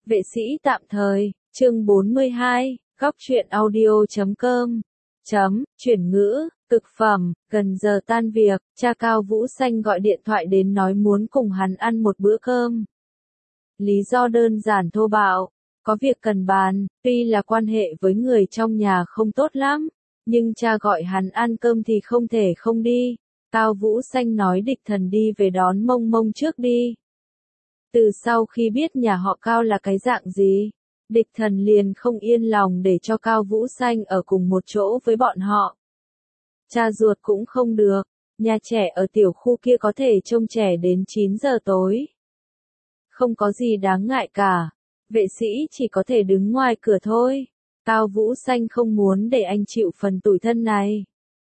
Vệ sĩ tạm thời, chương 42, góc truyện audio.com. Chuyển ngữ, cực phẩm, gần giờ tan việc, cha Cao Vũ Xanh gọi điện thoại đến nói muốn cùng hắn ăn một bữa cơm. Lý do đơn giản thô bạo, có việc cần bàn, tuy là quan hệ với người trong nhà không tốt lắm, nhưng cha gọi hắn ăn cơm thì không thể không đi. Cao Vũ Xanh nói địch thần đi về đón Mông Mông trước đi. Từ sau khi biết nhà họ Cao là cái dạng gì, địch thần liền không yên lòng để cho Cao Vũ Xanh ở cùng một chỗ với bọn họ. Cha ruột cũng không được, nhà trẻ ở tiểu khu kia có thể trông trẻ đến 9 giờ tối. Không có gì đáng ngại cả, vệ sĩ chỉ có thể đứng ngoài cửa thôi. Cao Vũ Xanh không muốn để anh chịu phần tủi thân này.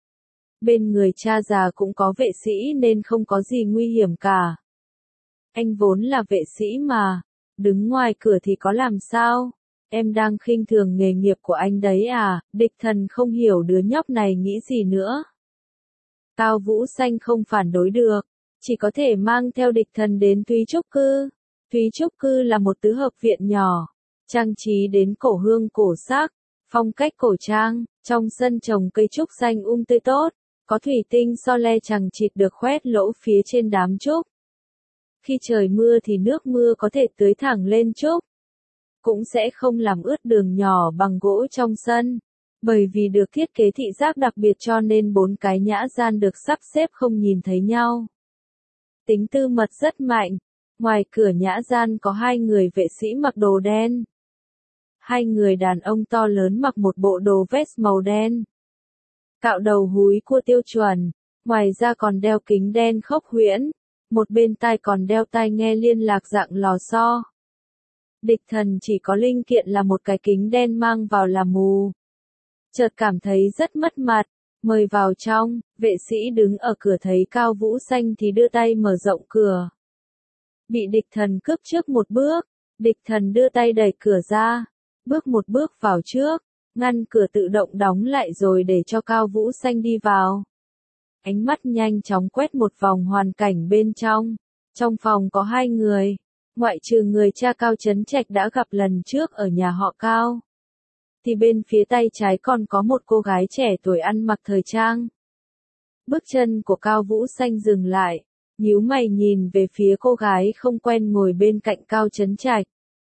Bên người cha già cũng có vệ sĩ nên không có gì nguy hiểm cả. Anh vốn là vệ sĩ mà, đứng ngoài cửa thì có làm sao? Em đang khinh thường nghề nghiệp của anh đấy à? Địch thần không hiểu đứa nhóc này nghĩ gì nữa. Cao Vũ Xanh không phản đối được, chỉ có thể mang theo địch thần đến Thúy Trúc Cư. Thúy Trúc Cư là một tứ hợp viện nhỏ, trang trí đến cổ hương cổ sắc, phong cách cổ trang, trong sân trồng cây trúc xanh tươi tốt, có thủy tinh so le chằng chịt được khoét lỗ phía trên đám trúc. Khi trời mưa thì nước mưa có thể tưới thẳng lên trúc, cũng sẽ không làm ướt đường nhỏ bằng gỗ trong sân. Bởi vì được thiết kế thị giác đặc biệt cho nên 4 cái nhã gian được sắp xếp không nhìn thấy nhau. Tính tư mật rất mạnh. Ngoài cửa nhã gian có 2 người vệ sĩ mặc đồ đen. 2 người đàn ông to lớn mặc một bộ đồ vest màu đen. Cạo đầu húi cua tiêu chuẩn, ngoài ra còn đeo kính đen khốc huyễn. Một bên tai còn đeo tai nghe liên lạc dạng lò xo. Địch thần chỉ có linh kiện là một cái kính đen mang vào làm mù. Chợt cảm thấy rất mất mặt, mời vào trong, vệ sĩ đứng ở cửa thấy Cao Vũ Xanh thì đưa tay mở rộng cửa. Bị địch thần cướp trước một bước, địch thần đưa tay đẩy cửa ra, bước một bước vào trước, ngăn cửa tự động đóng lại rồi để cho Cao Vũ Xanh đi vào. Ánh mắt nhanh chóng quét một vòng hoàn cảnh bên trong. Trong phòng có 2 người, ngoại trừ người cha Cao Chấn Trạch đã gặp lần trước ở nhà họ Cao. Thì bên phía tay trái còn có một cô gái trẻ tuổi ăn mặc thời trang. Bước chân của Cao Vũ Xanh dừng lại, nhíu mày nhìn về phía cô gái không quen ngồi bên cạnh Cao Chấn Trạch.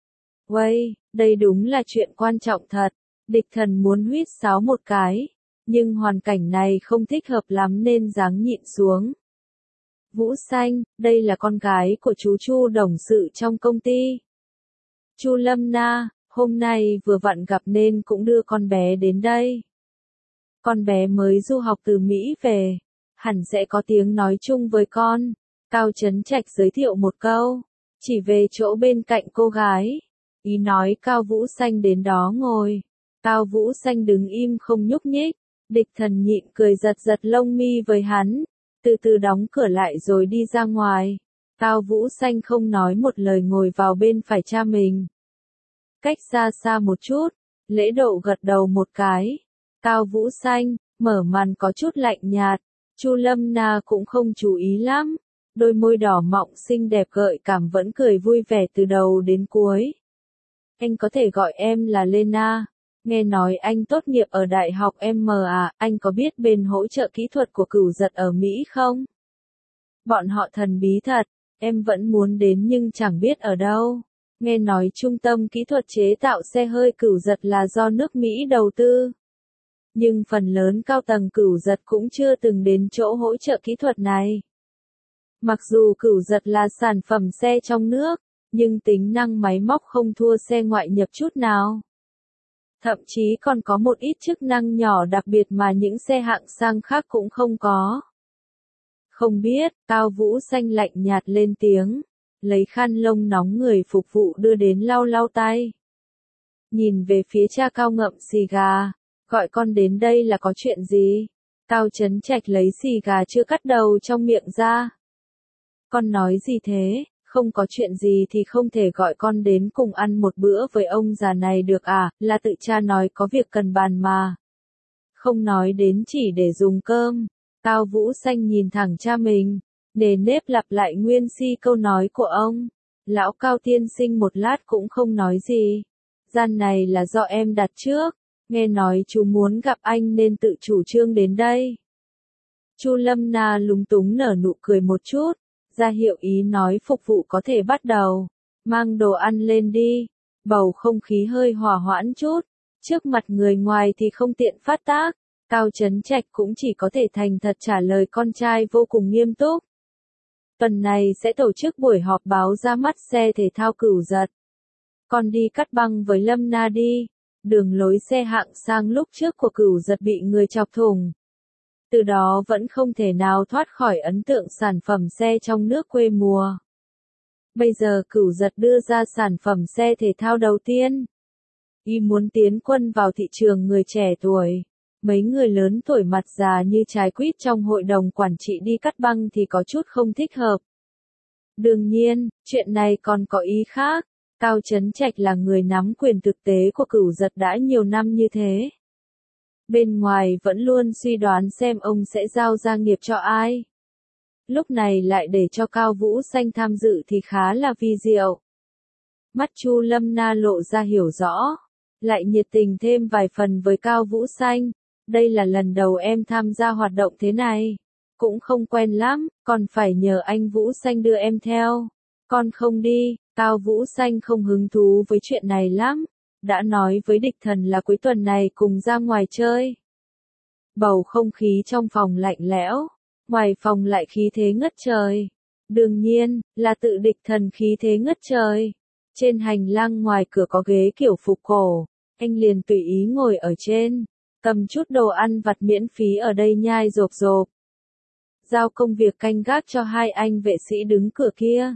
Uây, đây đúng là chuyện quan trọng thật, địch thần muốn huýt sáo một cái. Nhưng hoàn cảnh này không thích hợp lắm nên dáng nhịn xuống. Vũ Xanh, đây là con gái của chú Chu đồng sự trong công ty. Chu Lâm Na, hôm nay vừa vặn gặp nên cũng đưa con bé đến đây. Con bé mới du học từ Mỹ về, hẳn sẽ có tiếng nói chung với con. Cao Chấn Trạch giới thiệu một câu, chỉ về chỗ bên cạnh cô gái. Ý nói Cao Vũ Xanh đến đó ngồi. Cao Vũ Xanh đứng im không nhúc nhích. Địch thần nhịn cười giật giật lông mi với hắn, từ từ đóng cửa lại rồi đi ra ngoài. Cao Vũ Xanh không nói một lời ngồi vào bên phải cha mình. Cách xa xa một chút, Lễ Độ gật đầu một cái. Cao Vũ Xanh, mở màn có chút lạnh nhạt, Chu Lâm Na cũng không chú ý lắm. Đôi môi đỏ mọng xinh đẹp gợi cảm vẫn cười vui vẻ từ đầu đến cuối. Anh có thể gọi em là Lena. Nghe nói anh tốt nghiệp ở Đại học M à, anh có biết bên hỗ trợ kỹ thuật của Cửu Giật ở Mỹ không? Bọn họ thần bí thật, em vẫn muốn đến nhưng chẳng biết ở đâu. Nghe nói trung tâm kỹ thuật chế tạo xe hơi Cửu Giật là do nước Mỹ đầu tư. Nhưng phần lớn cao tầng Cửu Giật cũng chưa từng đến chỗ hỗ trợ kỹ thuật này. Mặc dù Cửu Giật là sản phẩm xe trong nước, nhưng tính năng máy móc không thua xe ngoại nhập chút nào. Thậm chí còn có một ít chức năng nhỏ đặc biệt mà những xe hạng sang khác cũng không có. Không biết, Cao Vũ Xanh lạnh nhạt lên tiếng, lấy khăn lông nóng người phục vụ đưa đến lau lau tay. Nhìn về phía cha Cao ngậm xì gà, gọi con đến đây là có chuyện gì? Cao Chấn Trạch lấy xì gà chưa cắt đầu trong miệng ra. Con nói gì thế? Không có chuyện gì thì không thể gọi con đến cùng ăn một bữa với ông già này được à, là tự cha nói có việc cần bàn mà. Không nói đến chỉ để dùng cơm. Cao Vũ Xanh nhìn thẳng cha mình, nề nếp lặp lại nguyên si câu nói của ông. Lão Cao tiên sinh một lát cũng không nói gì. Gian này là do em đặt trước, nghe nói chú muốn gặp anh nên tự chủ trương đến đây. Chu Lâm Na lúng túng nở nụ cười một chút, ra hiệu ý nói phục vụ có thể bắt đầu. Mang đồ ăn lên đi. Bầu không khí hơi hòa hoãn chút. Trước mặt người ngoài thì không tiện phát tác. Cao Chấn Trạch cũng chỉ có thể thành thật trả lời con trai vô cùng nghiêm túc. Tuần này sẽ tổ chức buổi họp báo ra mắt xe thể thao Cửu Giật. Con đi cắt băng với Lâm Na đi. Đường lối xe hạng sang lúc trước của Cửu Giật bị người chọc thủng. Từ đó vẫn không thể nào thoát khỏi ấn tượng sản phẩm xe trong nước quê mùa. Bây giờ Cửu Giật đưa ra sản phẩm xe thể thao đầu tiên. Y muốn tiến quân vào thị trường người trẻ tuổi. Mấy người lớn tuổi mặt già như trái quýt trong hội đồng quản trị đi cắt băng thì có chút không thích hợp. Đương nhiên, chuyện này còn có ý khác. Cao Chấn Trạch là người nắm quyền thực tế của Cửu Giật đã nhiều năm như thế. Bên ngoài vẫn luôn suy đoán xem ông sẽ giao gia nghiệp cho ai. Lúc này lại để cho Cao Vũ Xanh tham dự thì khá là vi diệu. Mắt Chu Lâm Na lộ ra hiểu rõ, lại nhiệt tình thêm vài phần với Cao Vũ Xanh. Đây là lần đầu em tham gia hoạt động thế này. Cũng không quen lắm, còn phải nhờ anh Vũ Xanh đưa em theo. Con không đi, Cao Vũ Xanh không hứng thú với chuyện này lắm. Đã nói với địch thần là cuối tuần này cùng ra ngoài chơi. Bầu không khí trong phòng lạnh lẽo, ngoài phòng lại khí thế ngất trời. Đương nhiên, là tự địch thần khí thế ngất trời. Trên hành lang ngoài cửa có ghế kiểu phục cổ, anh liền tùy ý ngồi ở trên, cầm chút đồ ăn vặt miễn phí ở đây nhai rộp rộp. Giao công việc canh gác cho hai anh vệ sĩ đứng cửa kia.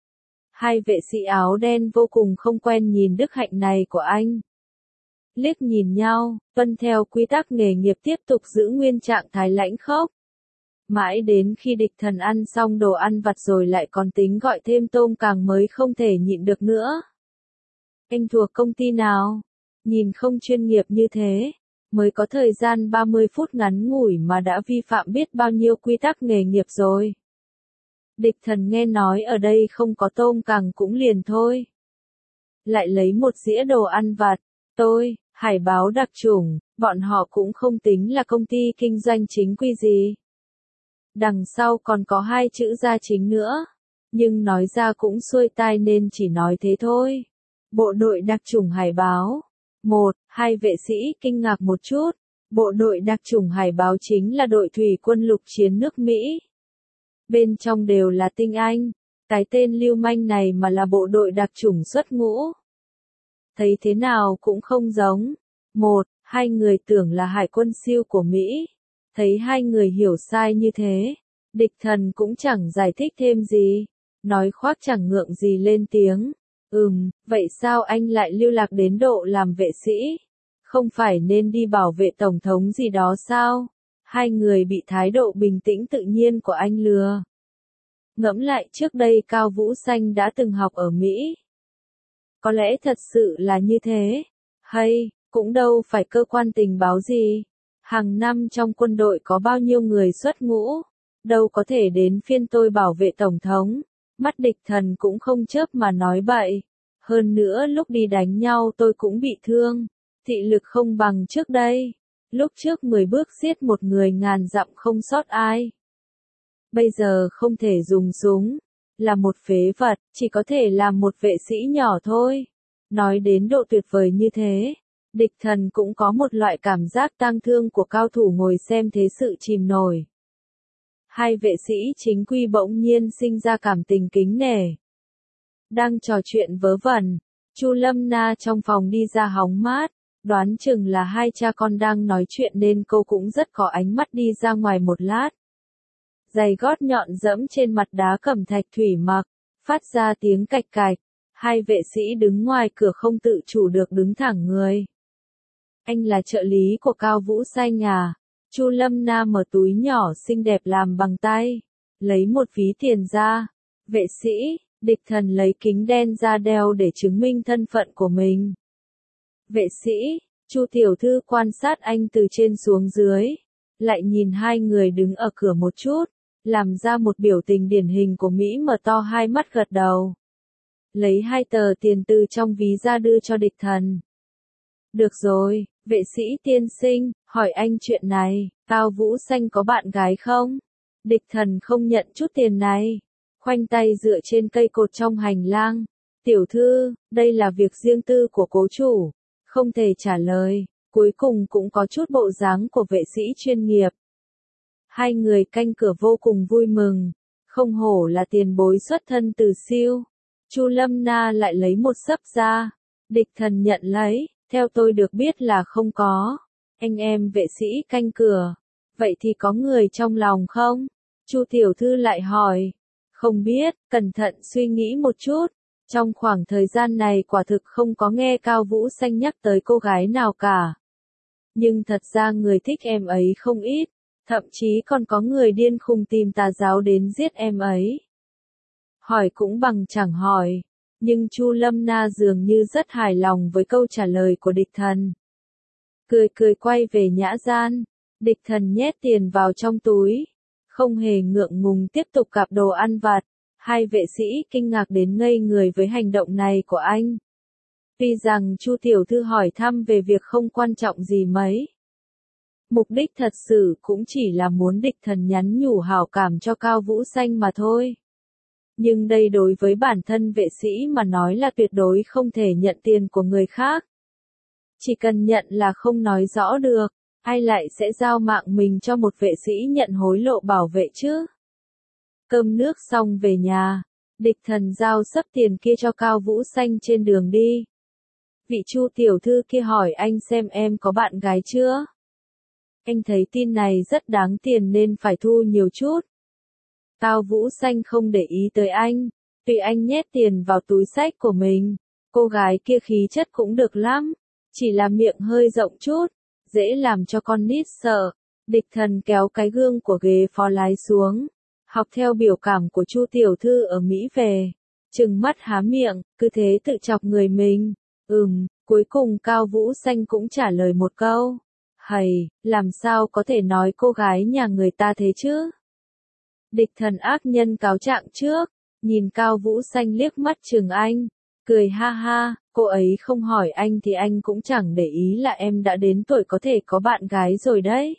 Hai vệ sĩ áo đen vô cùng không quen nhìn đức hạnh này của anh. Liếc nhìn nhau, tuân theo quy tắc nghề nghiệp tiếp tục giữ nguyên trạng thái lãnh khốc. Mãi đến khi địch thần ăn xong đồ ăn vặt rồi lại còn tính gọi thêm tôm càng mới không thể nhịn được nữa. Anh thuộc công ty nào? Nhìn không chuyên nghiệp như thế, mới có thời gian 30 phút ngắn ngủi mà đã vi phạm biết bao nhiêu quy tắc nghề nghiệp rồi. Địch thần nghe nói ở đây không có tôm càng cũng liền thôi. Lại lấy một dĩa đồ ăn vặt, hải báo đặc chủng, bọn họ cũng không tính là công ty kinh doanh chính quy gì. Đằng sau còn có hai chữ gia chính nữa, nhưng nói ra cũng xuôi tai nên chỉ nói thế thôi. Bộ đội đặc chủng hải báo. Hai vệ sĩ kinh ngạc một chút. Bộ đội đặc chủng hải báo chính là đội thủy quân lục chiến nước Mỹ. Bên trong đều là tinh anh. Cái tên lưu manh này mà là bộ đội đặc chủng xuất ngũ. Thấy thế nào cũng không giống. Hai người tưởng là hải quân siêu của Mỹ. Thấy hai người hiểu sai như thế, địch thần cũng chẳng giải thích thêm gì. Nói khoác chẳng ngượng gì lên tiếng. Vậy sao anh lại lưu lạc đến độ làm vệ sĩ? Không phải nên đi bảo vệ tổng thống gì đó sao? Hai người bị thái độ bình tĩnh tự nhiên của anh lừa. Ngẫm lại trước đây Cao Vũ Xanh đã từng học ở Mỹ. Có lẽ thật sự là như thế. Hay, cũng đâu phải cơ quan tình báo gì. Hàng năm trong quân đội có bao nhiêu người xuất ngũ. Đâu có thể đến phiên tôi bảo vệ tổng thống. Mắt địch thần cũng không chớp mà nói bậy. Hơn nữa lúc đi đánh nhau tôi cũng bị thương. Thị lực không bằng trước đây. Lúc trước 10 bước giết một người ngàn dặm không sót ai. Bây giờ không thể dùng súng. Là một phế vật, chỉ có thể làm một vệ sĩ nhỏ thôi. Nói đến độ tuyệt vời như thế. Địch thần cũng có một loại cảm giác tang thương của cao thủ ngồi xem thế sự chìm nổi. Hai vệ sĩ chính quy bỗng nhiên sinh ra cảm tình kính nể. Đang trò chuyện vớ vẩn, Chu Lâm Na trong phòng đi ra hóng mát, đoán chừng là hai cha con đang nói chuyện nên cô cũng rất có ánh mắt đi ra ngoài một lát. Giày gót nhọn dẫm trên mặt đá cẩm thạch thủy mặc, phát ra tiếng cạch cạch, hai vệ sĩ đứng ngoài cửa không tự chủ được đứng thẳng người. Anh là trợ lý của Cao Vũ Xanh à? Chu Lâm Na mở túi nhỏ xinh đẹp làm bằng tay, lấy một ví tiền ra. Vệ sĩ, địch thần lấy kính đen ra đeo để chứng minh thân phận của mình. Vệ sĩ, Chu tiểu thư quan sát anh từ trên xuống dưới, lại nhìn hai người đứng ở cửa một chút, làm ra một biểu tình điển hình của Mỹ mở to hai mắt gật đầu. lấy 2 tờ tiền từ trong ví ra đưa cho địch thần. Được rồi, vệ sĩ tiên sinh, hỏi anh chuyện này, Cao Vũ Xanh có bạn gái không? Địch thần không nhận chút tiền này, khoanh tay dựa trên cây cột trong hành lang. Tiểu thư, đây là việc riêng tư của cố chủ, không thể trả lời, cuối cùng cũng có chút bộ dáng của vệ sĩ chuyên nghiệp. Hai người canh cửa vô cùng vui mừng, không hổ là tiền bối xuất thân từ siêu. Chu Lâm Na lại lấy một xấp ra, địch thần nhận lấy, theo tôi được biết là không có. Anh em vệ sĩ canh cửa, vậy thì có người trong lòng không? Chu tiểu thư lại hỏi. Không biết, cẩn thận suy nghĩ một chút. Trong khoảng thời gian này quả thực không có nghe Cao Vũ Xanh nhắc tới cô gái nào cả. Nhưng thật ra người thích em ấy không ít, thậm chí còn có người điên khùng tìm tà giáo đến giết em ấy. Hỏi cũng bằng chẳng hỏi, nhưng Chu Lâm Na dường như rất hài lòng với câu trả lời của địch thần. Cười cười quay về nhã gian, địch thần nhét tiền vào trong túi, không hề ngượng ngùng tiếp tục cặp đồ ăn vặt. Hai vệ sĩ kinh ngạc đến ngây người với hành động này của anh. Tuy rằng Chu tiểu thư hỏi thăm về việc không quan trọng gì mấy. Mục đích thật sự cũng chỉ là muốn địch thần nhắn nhủ hảo cảm cho Cao Vũ Xanh mà thôi. Nhưng đây đối với bản thân vệ sĩ mà nói là tuyệt đối không thể nhận tiền của người khác. Chỉ cần nhận là không nói rõ được, ai lại sẽ giao mạng mình cho một vệ sĩ nhận hối lộ bảo vệ chứ? Cơm nước xong về nhà, địch thần giao sấp tiền kia cho Cao Vũ Xanh trên đường đi. Vị Chu tiểu thư kia hỏi anh xem em có bạn gái chưa? Anh thấy tin này rất đáng tiền nên phải thu nhiều chút. Cao Vũ Xanh không để ý tới anh, tùy anh nhét tiền vào túi xách của mình. Cô gái kia khí chất cũng được lắm, chỉ là miệng hơi rộng chút, dễ làm cho con nít sợ. Địch thần kéo cái gương của ghế phó lái xuống, học theo biểu cảm của Chu tiểu thư ở Mỹ về, trừng mắt há miệng, cứ thế tự chọc người mình. Cuối cùng Cao Vũ Xanh cũng trả lời một câu. Hầy, làm sao có thể nói cô gái nhà người ta thế chứ? Địch thần ác nhân cáo trạng trước, nhìn Cao Vũ Xanh liếc mắt chừng anh, cười ha ha, cô ấy không hỏi anh thì anh cũng chẳng để ý là em đã đến tuổi có thể có bạn gái rồi đấy.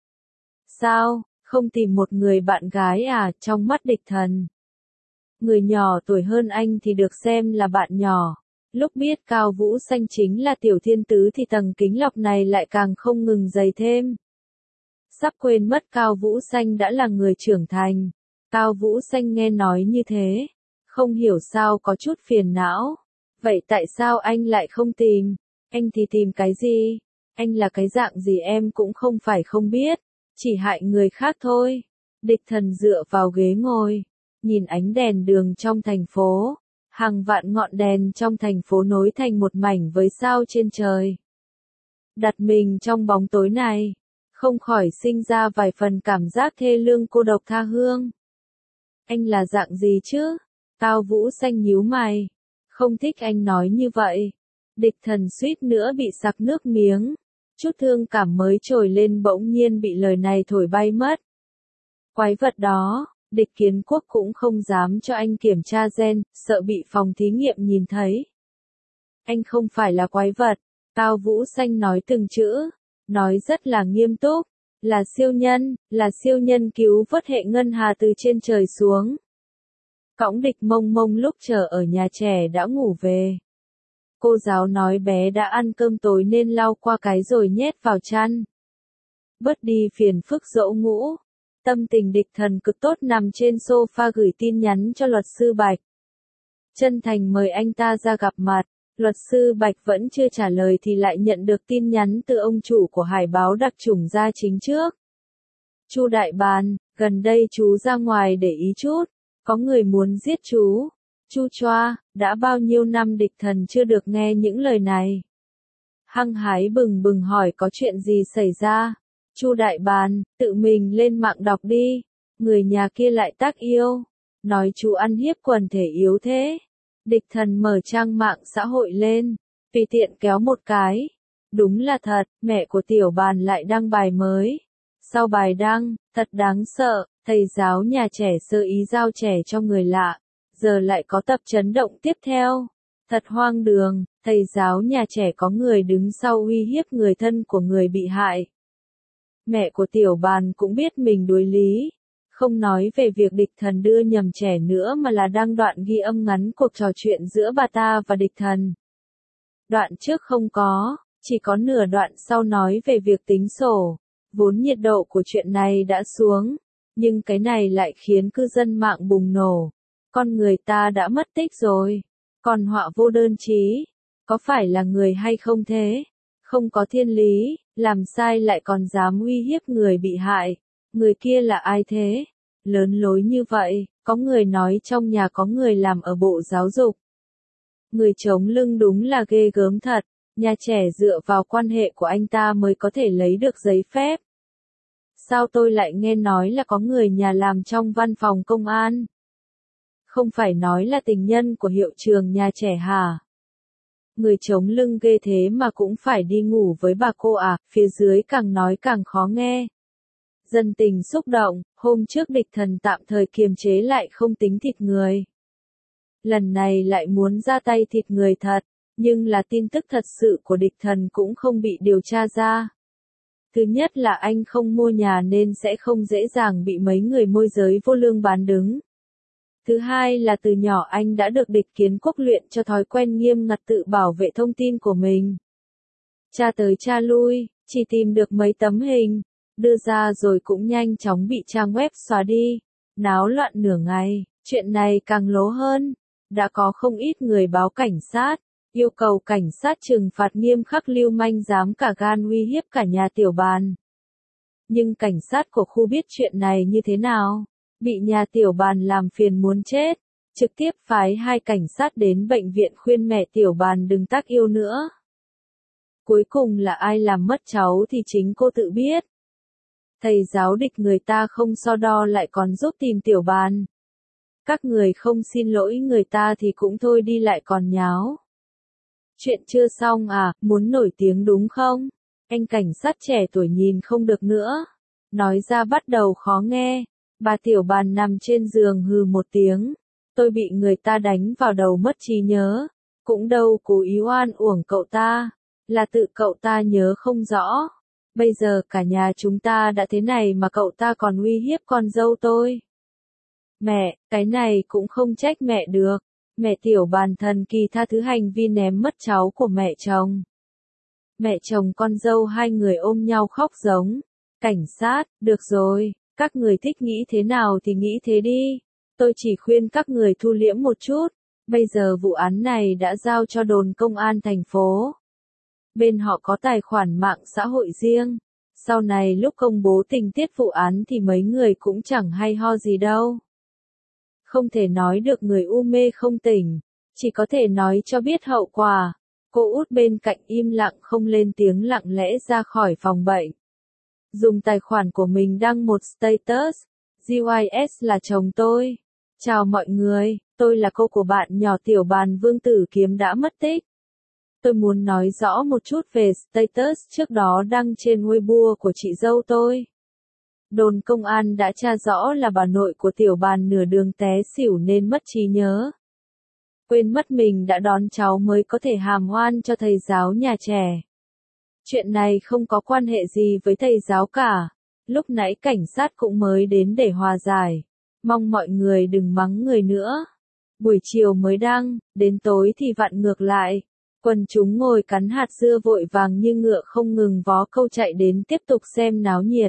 Sao, không tìm một người bạn gái à? Trong mắt địch thần, người nhỏ tuổi hơn anh thì được xem là bạn nhỏ. Lúc biết Cao Vũ Xanh chính là tiểu thiên tứ thì tầng kính lọc này lại càng không ngừng dày thêm. Sắp quên mất Cao Vũ Xanh đã là người trưởng thành. Cao Vũ Xanh nghe nói như thế, không hiểu sao có chút phiền não. Vậy tại sao anh lại không tìm? Anh thì tìm cái gì? Anh là cái dạng gì em cũng không phải không biết, chỉ hại người khác thôi. Địch thần dựa vào ghế ngồi, nhìn ánh đèn đường trong thành phố. Hàng vạn ngọn đèn trong thành phố nối thành một mảnh với sao trên trời. Đặt mình trong bóng tối này, không khỏi sinh ra vài phần cảm giác thê lương cô độc tha hương. Anh là dạng gì chứ? Cao Vũ Xanh nhíu mày. Không thích anh nói như vậy. Địch thần suýt nữa bị sặc nước miếng. Chút thương cảm mới trồi lên bỗng nhiên bị lời này thổi bay mất. Quái vật đó. Địch Kiến Quốc cũng không dám cho anh kiểm tra gen, sợ bị phòng thí nghiệm nhìn thấy. Anh không phải là quái vật, Cao Vũ Xanh nói từng chữ, nói rất là nghiêm túc, là siêu nhân cứu vớt hệ ngân hà từ trên trời xuống. Cõng Địch Mông Mông lúc chờ ở nhà trẻ đã ngủ về. Cô giáo nói bé đã ăn cơm tối nên lau qua cái rồi nhét vào chăn. Bớt đi phiền phức dỗ ngũ. Tâm tình địch thần cực tốt nằm trên sofa gửi tin nhắn cho luật sư Bạch. Chân thành mời anh ta ra gặp mặt, luật sư Bạch vẫn chưa trả lời thì lại nhận được tin nhắn từ ông chủ của Hải báo đặc chủng gia chính trước. Chu đại bàn, gần đây chú ra ngoài để ý chút, có người muốn giết chú. Chu choa, đã bao nhiêu năm địch thần chưa được nghe những lời này. Hăng hái bừng bừng hỏi có chuyện gì xảy ra. Chu đại bàn, tự mình lên mạng đọc đi. Người nhà kia lại tác yêu. Nói chú ăn hiếp quần thể yếu thế. Địch thần mở trang mạng xã hội lên. Tùy tiện kéo một cái. Đúng là thật, mẹ của tiểu bàn lại đăng bài mới. Sau bài đăng, thật đáng sợ, thầy giáo nhà trẻ sơ ý giao trẻ cho người lạ. giờ lại có tập chấn động tiếp theo. Thật hoang đường, thầy giáo nhà trẻ có người đứng sau uy hiếp người thân của người bị hại. Mẹ của Tiểu Bàn cũng biết mình đối lý. Không nói về việc địch thần đưa nhầm trẻ nữa mà là đăng đoạn ghi âm ngắn cuộc trò chuyện giữa bà ta và địch thần. Đoạn trước không có, chỉ có nửa đoạn sau nói về việc tính sổ. Vốn nhiệt độ của chuyện này đã xuống, nhưng cái này lại khiến cư dân mạng bùng nổ. Con người ta đã mất tích rồi, còn họa vô đơn chí, có phải là người hay không thế? Không có thiên lý, làm sai lại còn dám uy hiếp người bị hại. Người kia là ai thế? Lớn lối như vậy, có người nói trong nhà có người làm ở Bộ Giáo dục. Người chống lưng đúng là ghê gớm thật, nhà trẻ dựa vào quan hệ của anh ta mới có thể lấy được giấy phép. Sao tôi lại nghe nói là có người nhà làm trong văn phòng công an? Không phải nói là tình nhân của hiệu trưởng nhà trẻ hả? Người chống lưng ghê thế mà cũng phải đi ngủ với bà cô à, phía dưới càng nói càng khó nghe. Dân tình xúc động, hôm trước địch thần tạm thời kiềm chế lại không tính thịt người. Lần này lại muốn ra tay thịt người thật, nhưng là tin tức thật sự của địch thần cũng không bị điều tra ra. Thứ nhất là anh không mua nhà nên sẽ không dễ dàng bị mấy người môi giới vô lương bán đứng. Thứ hai là từ nhỏ anh đã được địch kiến quốc luyện cho thói quen nghiêm ngặt tự bảo vệ thông tin của mình. Tra tới tra lui, chỉ tìm được mấy tấm hình, đưa ra rồi cũng nhanh chóng bị trang web xóa đi. Náo loạn nửa ngày, chuyện này càng lố hơn. Đã có không ít người báo cảnh sát, yêu cầu cảnh sát trừng phạt nghiêm khắc lưu manh dám cả gan uy hiếp cả nhà Tiểu Bàn. Nhưng cảnh sát của khu biết chuyện này như thế nào? Bị nhà Tiểu Bàn làm phiền muốn chết, trực tiếp phái 2 cảnh sát đến bệnh viện khuyên mẹ Tiểu Bàn đừng tác yêu nữa. Cuối cùng là ai làm mất cháu thì chính cô tự biết. Thầy giáo địch người ta không so đo lại còn giúp tìm Tiểu Bàn. Các người không xin lỗi người ta thì cũng thôi đi lại còn nháo. Chuyện chưa xong à, muốn nổi tiếng đúng không? Anh cảnh sát trẻ tuổi nhìn không được nữa. Nói ra bắt đầu khó nghe. Bà Tiểu Bàn nằm trên giường hừ một tiếng. Tôi bị người ta đánh vào đầu mất trí nhớ. Cũng đâu cố ý oan uổng cậu ta. Là tự cậu ta nhớ không rõ. Bây giờ cả nhà chúng ta đã thế này mà cậu ta còn uy hiếp con dâu tôi. Mẹ, cái này cũng không trách mẹ được. Mẹ Tiểu Bàn thần kỳ tha thứ hành vi ném mất cháu của mẹ chồng. Mẹ chồng con dâu hai người ôm nhau khóc giống. Cảnh sát, được rồi, các người thích nghĩ thế nào thì nghĩ thế đi. Tôi chỉ khuyên các người thu liễm một chút. Bây giờ vụ án này đã giao cho đồn công an thành phố. Bên họ có tài khoản mạng xã hội riêng. Sau này lúc công bố tình tiết vụ án thì mấy người cũng chẳng hay ho gì đâu. Không thể nói được người u mê không tỉnh, chỉ có thể nói cho biết hậu quả. Cô út bên cạnh im lặng không lên tiếng lặng lẽ ra khỏi phòng bệnh. Dùng tài khoản của mình đăng một status, GYS là chồng tôi. Chào mọi người, tôi là cô của bạn nhỏ Tiểu Bàn Vương Tử Kiếm đã mất tích. Tôi muốn nói rõ một chút về status trước đó đăng trên Weibo của chị dâu tôi. Đồn công an đã tra rõ là bà nội của Tiểu Bàn nửa đường té xỉu nên mất trí nhớ. Quên mất mình đã đón cháu mới có thể hàm oan cho thầy giáo nhà trẻ. Chuyện này không có quan hệ gì với thầy giáo cả. Lúc nãy cảnh sát cũng mới đến để hòa giải. Mong mọi người đừng mắng người nữa. Buổi chiều mới đăng, đến tối thì vặn ngược lại. Quần chúng ngồi cắn hạt dưa vội vàng như ngựa không ngừng vó câu chạy đến tiếp tục xem náo nhiệt.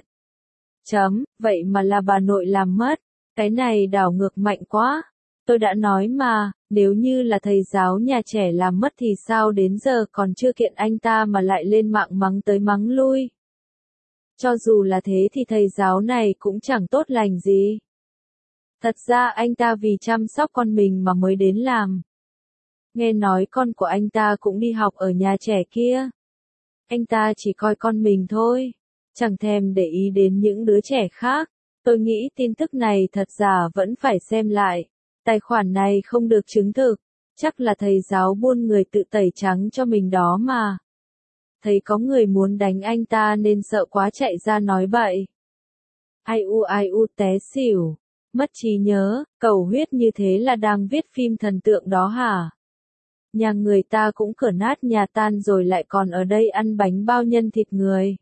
Vậy mà là bà nội làm mất. Cái này đảo ngược mạnh quá. Tôi đã nói mà, nếu như là thầy giáo nhà trẻ làm mất thì sao đến giờ còn chưa kiện anh ta mà lại lên mạng mắng tới mắng lui. Cho dù là thế thì thầy giáo này cũng chẳng tốt lành gì. Thật ra anh ta vì chăm sóc con mình mà mới đến làm. Nghe nói con của anh ta cũng đi học ở nhà trẻ kia. Anh ta chỉ coi con mình thôi. Chẳng thèm để ý đến những đứa trẻ khác. Tôi nghĩ tin tức này thật giả vẫn phải xem lại. Tài khoản này không được chứng thực. Chắc là thầy giáo buôn người tự tẩy trắng cho mình đó mà. Thấy có người muốn đánh anh ta nên sợ quá chạy ra nói bậy. Ai u té xỉu. Mất trí nhớ, cầu huyết như thế là đang viết phim thần tượng đó hả? Nhà người ta cũng cửa nát nhà tan rồi lại còn ở đây ăn bánh bao nhân thịt người.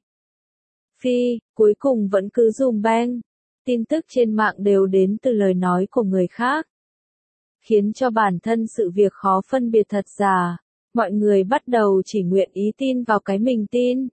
Phi, cuối cùng vẫn cứ dùm beng. Tin tức trên mạng đều đến từ lời nói của người khác. Khiến cho bản thân sự việc khó phân biệt thật giả. Mọi người bắt đầu chỉ nguyện ý tin vào cái mình tin.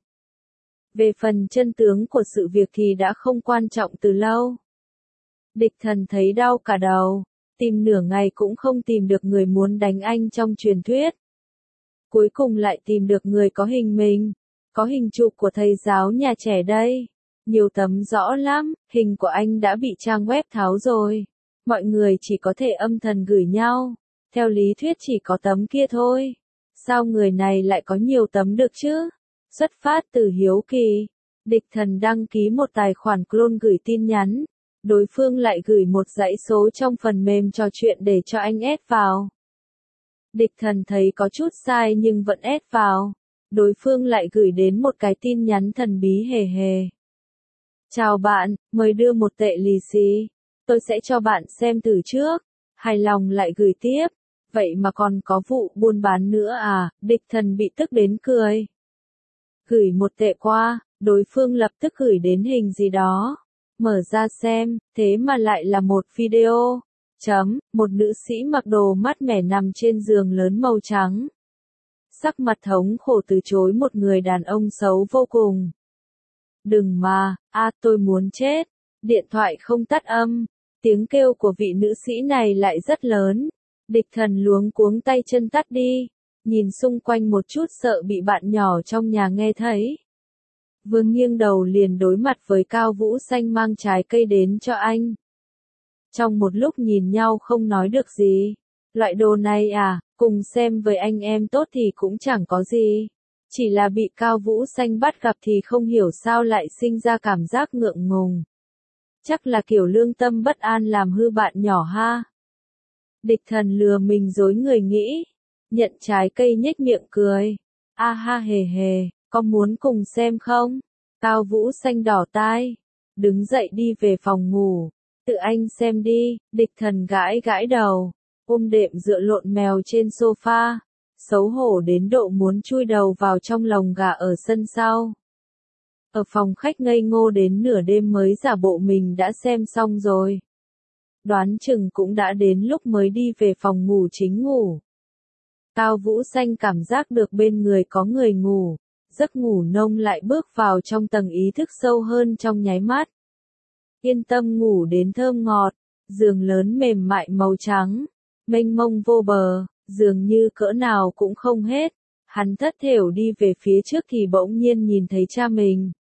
Về phần chân tướng của sự việc thì đã không quan trọng từ lâu. Địch Thần thấy đau cả đầu, tìm nửa ngày cũng không tìm được người muốn đánh anh trong truyền thuyết. Cuối cùng lại tìm được người có hình mình, có hình chụp của thầy giáo nhà trẻ đây. Nhiều tấm rõ lắm, hình của anh đã bị trang web tháo rồi. Mọi người chỉ có thể âm thầm gửi nhau. Theo lý thuyết chỉ có tấm kia thôi. Sao người này lại có nhiều tấm được chứ? Xuất phát từ hiếu kỳ, Địch Thần đăng ký một tài khoản clone gửi tin nhắn. Đối phương lại gửi một dãy số trong phần mềm trò chuyện để cho anh ép vào. Địch Thần thấy có chút sai nhưng vẫn ép vào. Đối phương lại gửi đến một cái tin nhắn thần bí hề hề. Chào bạn, mời đưa 1 tệ lì xì. Tôi sẽ cho bạn xem từ trước. Hài lòng lại gửi tiếp. Vậy mà còn có vụ buôn bán nữa à? Địch Thần bị tức đến cười. Gửi 1 tệ qua, đối phương lập tức gửi đến hình gì đó. Mở ra xem, thế mà lại là một video. Một nữ sĩ mặc đồ mát mẻ nằm trên giường lớn màu trắng. Sắc mặt thống khổ từ chối một người đàn ông xấu vô cùng. Đừng mà, tôi muốn chết. Điện thoại không tắt âm. Tiếng kêu của vị nữ sĩ này lại rất lớn. Địch Thần luống cuống tay chân tắt đi. Nhìn xung quanh một chút sợ bị bạn nhỏ trong nhà nghe thấy. Vương nghiêng đầu liền đối mặt với Cao Vũ Xanh mang trái cây đến cho anh. Trong một lúc nhìn nhau không nói được gì. Loại đồ này à, cùng xem với anh em tốt thì cũng chẳng có gì. Chỉ là bị Cao Vũ Xanh bắt gặp thì không hiểu sao lại sinh ra cảm giác ngượng ngùng. Chắc là kiểu lương tâm bất an làm hư bạn nhỏ ha. Địch Thần lừa mình dối người nghĩ. Nhận trái cây nhếch miệng cười. A ha hề hề, có muốn cùng xem không? Cao Vũ Xanh đỏ tai. Đứng dậy đi về phòng ngủ. Tự anh xem đi, Địch Thần gãi gãi đầu. Ôm đệm dựa lộn mèo trên sofa. Xấu hổ đến độ muốn chui đầu vào trong lồng gà ở sân sau. Ở phòng khách ngây ngô đến nửa đêm mới giả bộ mình đã xem xong rồi. Đoán chừng cũng đã đến lúc mới đi về phòng ngủ chính ngủ. Cao Vũ Xanh cảm giác được bên người có người ngủ. Giấc ngủ nông lại bước vào trong tầng ý thức sâu hơn trong nháy mắt. Yên tâm ngủ đến thơm ngọt. Giường lớn mềm mại màu trắng. Mênh mông vô bờ. Dường như cỡ nào cũng không hết. Hắn thất thểu đi về phía trước thì bỗng nhiên nhìn thấy cha mình.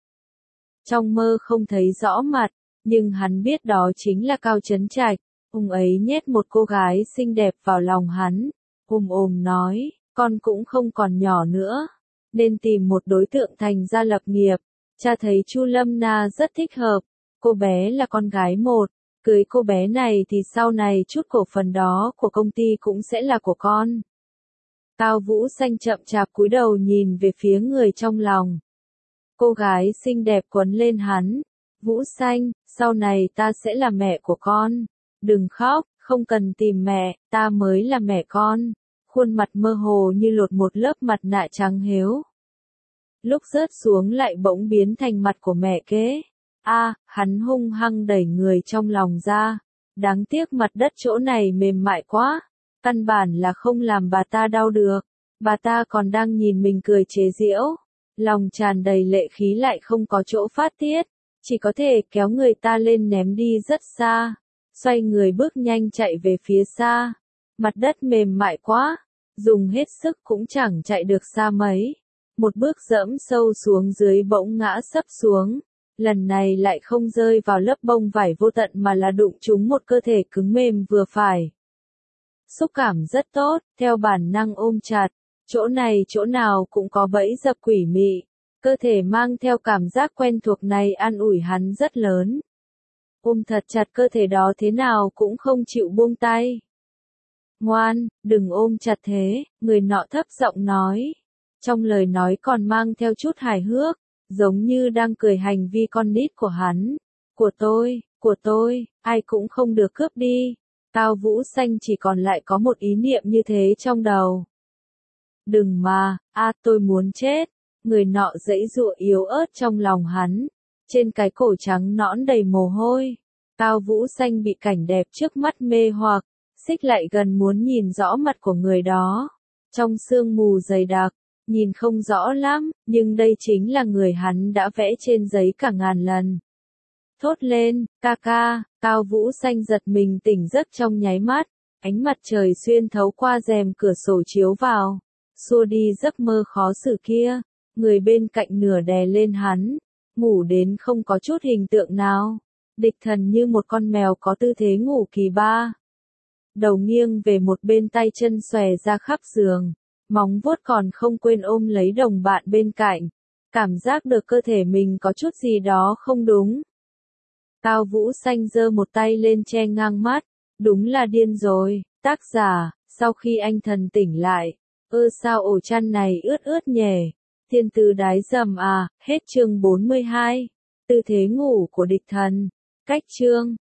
Trong mơ không thấy rõ mặt, nhưng hắn biết đó chính là Cao Chấn Trạch. Ông ấy nhét một cô gái xinh đẹp vào lòng hắn. Ôm nói, con cũng không còn nhỏ nữa. Nên tìm một đối tượng thành gia lập nghiệp. Cha thấy Chu Lâm Na rất thích hợp. Cô bé là con gái một. Cưới cô bé này thì sau này chút cổ phần đó của công ty cũng sẽ là của con. Cao Vũ Xanh chậm chạp cúi đầu nhìn về phía người trong lòng. Cô gái xinh đẹp quấn lên hắn. Vũ Xanh, sau này ta sẽ là mẹ của con. Đừng khóc, không cần tìm mẹ, ta mới là mẹ con. Khuôn mặt mơ hồ như lột một lớp mặt nạ trắng héo. Lúc rớt xuống lại bỗng biến thành mặt của mẹ kế. Hắn hung hăng đẩy người trong lòng ra. Đáng tiếc mặt đất chỗ này mềm mại quá. Căn bản là không làm bà ta đau được. Bà ta còn đang nhìn mình cười chế giễu. Lòng tràn đầy lệ khí lại không có chỗ phát tiết. Chỉ có thể kéo người ta lên ném đi rất xa. Xoay người bước nhanh chạy về phía xa. Mặt đất mềm mại quá. Dùng hết sức cũng chẳng chạy được xa mấy. Một bước dẫm sâu xuống dưới bỗng ngã sấp xuống. Lần này lại không rơi vào lớp bông vải vô tận mà là đụng trúng một cơ thể cứng mềm vừa phải. Xúc cảm rất tốt, theo bản năng ôm chặt. Chỗ này chỗ nào cũng có bẫy dập quỷ mị. Cơ thể mang theo cảm giác quen thuộc này an ủi hắn rất lớn. Ôm thật chặt cơ thể đó thế nào cũng không chịu buông tay. Ngoan, đừng ôm chặt thế, người nọ thấp giọng nói. Trong lời nói còn mang theo chút hài hước, giống như đang cười hành vi con nít của hắn. Của tôi, của tôi, ai cũng không được cướp đi. Cao Vũ Xanh chỉ còn lại có một ý niệm như thế trong đầu. Đừng mà, tôi muốn chết. Người nọ giãy giụa yếu ớt trong lòng hắn. Trên cái cổ trắng nõn đầy mồ hôi. Cao Vũ Xanh bị cảnh đẹp trước mắt mê hoặc, xích lại gần muốn nhìn rõ mặt của người đó. Trong sương mù dày đặc, nhìn không rõ lắm, nhưng đây chính là người hắn đã vẽ trên giấy cả ngàn lần. Thốt lên, ca ca, Cao Vũ Xanh giật mình tỉnh giấc trong nháy mắt, ánh mặt trời xuyên thấu qua rèm cửa sổ chiếu vào, xua đi giấc mơ khó xử kia, người bên cạnh nửa đè lên hắn, ngủ đến không có chút hình tượng nào, địch thần như một con mèo có tư thế ngủ kỳ ba. Đầu nghiêng về một bên tay chân xòe ra khắp giường, móng vuốt còn không quên ôm lấy đồng bạn bên cạnh, cảm giác được cơ thể mình có chút gì đó không đúng. Cao Vũ Xanh giơ một tay lên che ngang mắt, đúng là điên rồi, tác giả, sau khi anh thần tỉnh lại, sao ổ chăn này ướt ướt nhè, thiên tư đái dầm hết chương 42, tư thế ngủ của địch thần, cách chương.